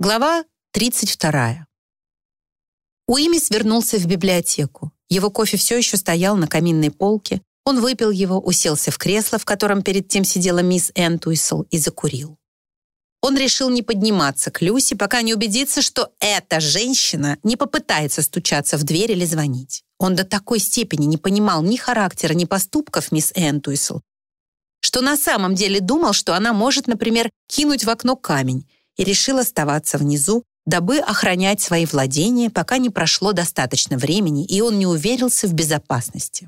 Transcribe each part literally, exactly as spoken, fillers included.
Глава тридцать вторая. Уимис вернулся в библиотеку. Его кофе все еще стоял на каминной полке. Он выпил его, уселся в кресло, в котором перед тем сидела мисс Энтуисл, и закурил. Он решил не подниматься к Люси, пока не убедится, что эта женщина не попытается стучаться в дверь или звонить. Он до такой степени не понимал ни характера, ни поступков мисс Энтуисл, что на самом деле думал, что она может, например, кинуть в окно камень, и решил оставаться внизу, дабы охранять свои владения, пока не прошло достаточно времени, и он не уверился в безопасности.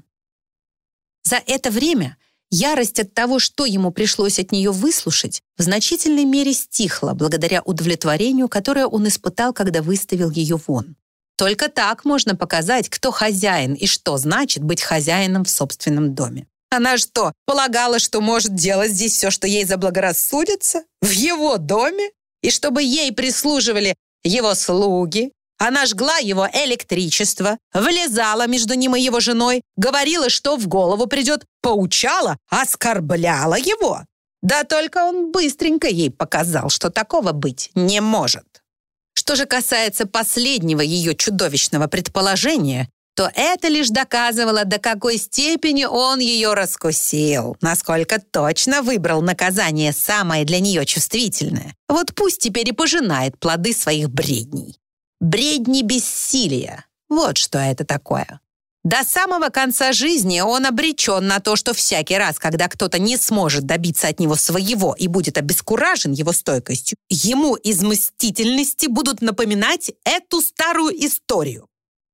За это время ярость от того, что ему пришлось от нее выслушать, в значительной мере стихла благодаря удовлетворению, которое он испытал, когда выставил ее вон. Только так можно показать, кто хозяин и что значит быть хозяином в собственном доме. Она что, полагала, что может делать здесь все, что ей заблагорассудится? В его доме? И чтобы ей прислуживали его слуги, она жгла его электричество, влезала между ним и его женой, говорила, что в голову придет, поучала, оскорбляла его. Да только он быстренько ей показал, что такого быть не может. Что же касается последнего ее чудовищного предположения, то это лишь доказывало, до какой степени он ее раскусил, насколько точно выбрал наказание самое для нее чувствительное. Вот пусть теперь и пожинает плоды своих бредней. Бредни бессилия. Вот что это такое. До самого конца жизни он обречен на то, что всякий раз, когда кто-то не сможет добиться от него своего и будет обескуражен его стойкостью, ему из мстительности будут напоминать эту старую историю.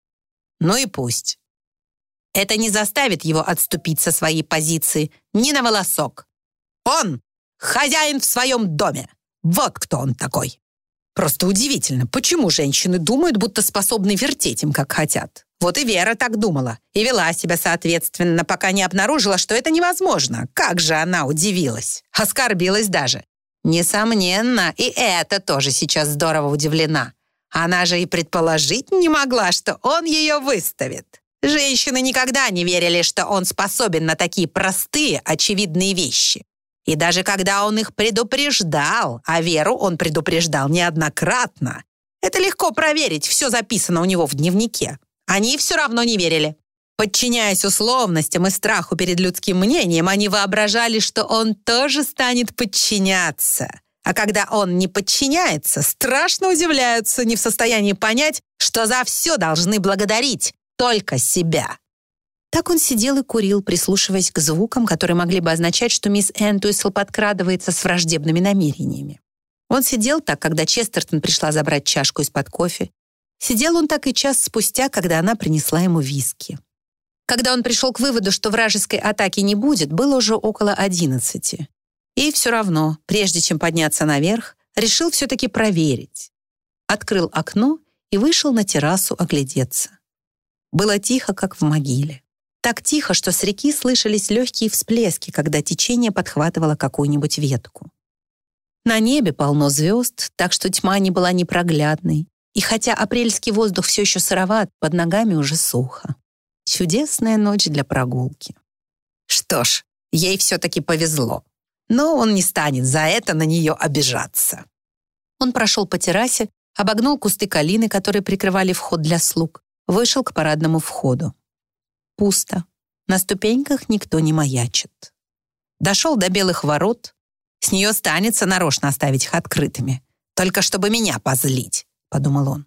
Ну и пусть. Это не заставит его отступить со своей позиции ни на волосок. Он хозяин в своем доме. Вот кто он такой. Просто удивительно, почему женщины думают, будто способны вертеть им, как хотят. Вот и Вера так думала и вела себя соответственно, пока не обнаружила, что это невозможно. Как же она удивилась. Оскорбилась даже. Несомненно, и это тоже сейчас здорово удивлена. Она же и предположить не могла, что он ее выставит. Женщины никогда не верили, что он способен на такие простые, очевидные вещи. И даже когда он их предупреждал, а Веру он предупреждал неоднократно, это легко проверить, все записано у него в дневнике. Они все равно не верили. Подчиняясь условностям и страху перед людским мнением, они воображали, что он тоже станет подчиняться. А когда он не подчиняется, страшно удивляются, не в состоянии понять, что за все должны благодарить только себя. Так он сидел и курил, прислушиваясь к звукам, которые могли бы означать, что мисс Энтуисл подкрадывается с враждебными намерениями. Он сидел так, когда Честертон пришла забрать чашку из-под кофе. Сидел он так и час спустя, когда она принесла ему виски. Когда он пришел к выводу, что вражеской атаки не будет, было уже около одиннадцати. И все равно, прежде чем подняться наверх, решил все-таки проверить. Открыл окно и вышел на террасу оглядеться. Было тихо, как в могиле. Так тихо, что с реки слышались легкие всплески, когда течение подхватывало какую-нибудь ветку. На небе полно звезд, так что тьма не была непроглядной. И хотя апрельский воздух все еще сыроват, под ногами уже сухо. Чудесная ночь для прогулки. Что ж, ей все-таки повезло. Но он не станет за это на нее обижаться. Он прошел по террасе, обогнул кусты калины, которые прикрывали вход для слуг, вышел к парадному входу. Пусто. На ступеньках никто не маячит. Дошел до белых ворот. С нее станется нарочно оставить их открытыми. Только чтобы меня позлить, подумал он.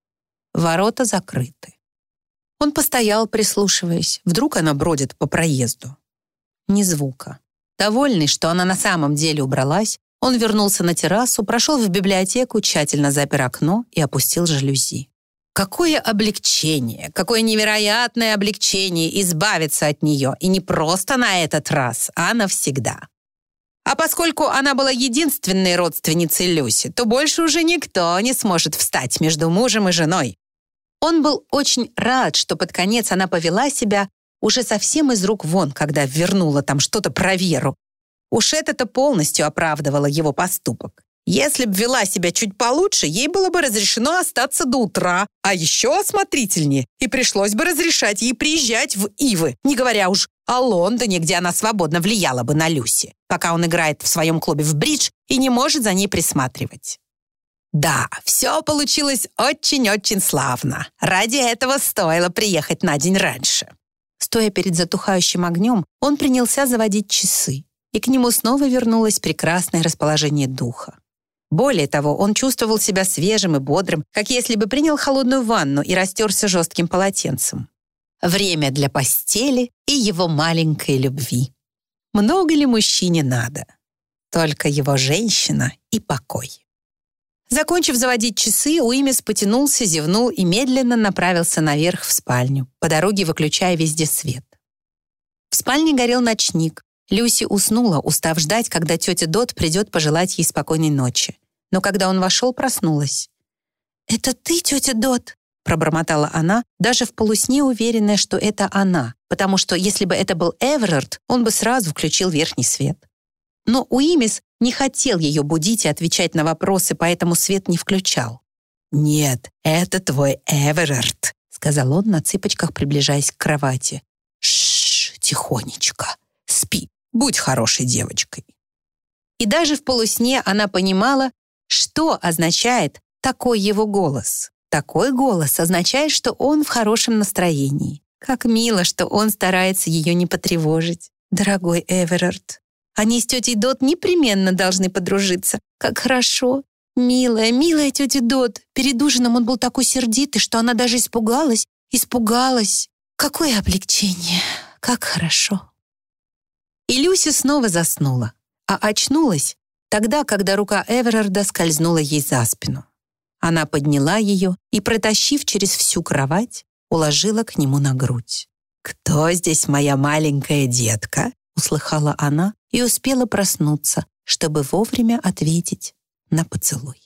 Ворота закрыты. Он постоял, прислушиваясь. Вдруг она бродит по проезду. Ни звука. Довольный, что она на самом деле убралась, он вернулся на террасу, прошел в библиотеку, тщательно запер окно и опустил жалюзи. Какое облегчение, какое невероятное облегчение избавиться от нее, и не просто на этот раз, а навсегда. А поскольку она была единственной родственницей Люси, то больше уже никто не сможет встать между мужем и женой. Он был очень рад, что под конец она повела себя уже совсем из рук вон, когда вернула там что-то про Веру. Уж это-то полностью оправдывало его поступок. Если б вела себя чуть получше, ей было бы разрешено остаться до утра, а еще осмотрительнее, и пришлось бы разрешать ей приезжать в Ивы, не говоря уж о Лондоне, где она свободно влияла бы на Люси, пока он играет в своем клубе в бридж и не может за ней присматривать. Да, все получилось очень-очень славно. Ради этого стоило приехать на день раньше. Стоя перед затухающим огнем, он принялся заводить часы, и к нему снова вернулось прекрасное расположение духа. Более того, он чувствовал себя свежим и бодрым, как если бы принял холодную ванну и растерся жестким полотенцем. Время для постели и его маленькой любви. Много ли мужчине надо? Только его женщина и покой. Закончив заводить часы, Уимис потянулся, зевнул и медленно направился наверх в спальню, по дороге выключая везде свет. В спальне горел ночник. Люси уснула, устав ждать, когда тетя Дот придет пожелать ей спокойной ночи. Но когда он вошел, проснулась. «Это ты, тетя Дот?» — пробормотала она, даже в полусне уверенная, что это она, потому что если бы это был Эверард, он бы сразу включил верхний свет. Но Уимис не хотел ее будить и отвечать на вопросы, поэтому свет не включал. «Нет, это твой Эверард», — сказал он на цыпочках, приближаясь к кровати. «Шш, тихонечко, спи, будь хорошей девочкой». И даже в полусне она понимала, что означает такой его голос. Такой голос означает, что он в хорошем настроении. Как мило, что он старается ее не потревожить. Дорогой Эверард, они с тетей Дот непременно должны подружиться. Как хорошо. Милая, милая тетя Дот. Перед ужином он был такой сердитый, что она даже испугалась. Испугалась. Какое облегчение. Как хорошо. И Люси снова заснула, а очнулась тогда, когда рука Эверарда скользнула ей за спину. Она подняла ее и, протащив через всю кровать, уложила к нему на грудь. «Кто здесь моя маленькая детка?» — услыхала она и успела проснуться, чтобы вовремя ответить на поцелуй.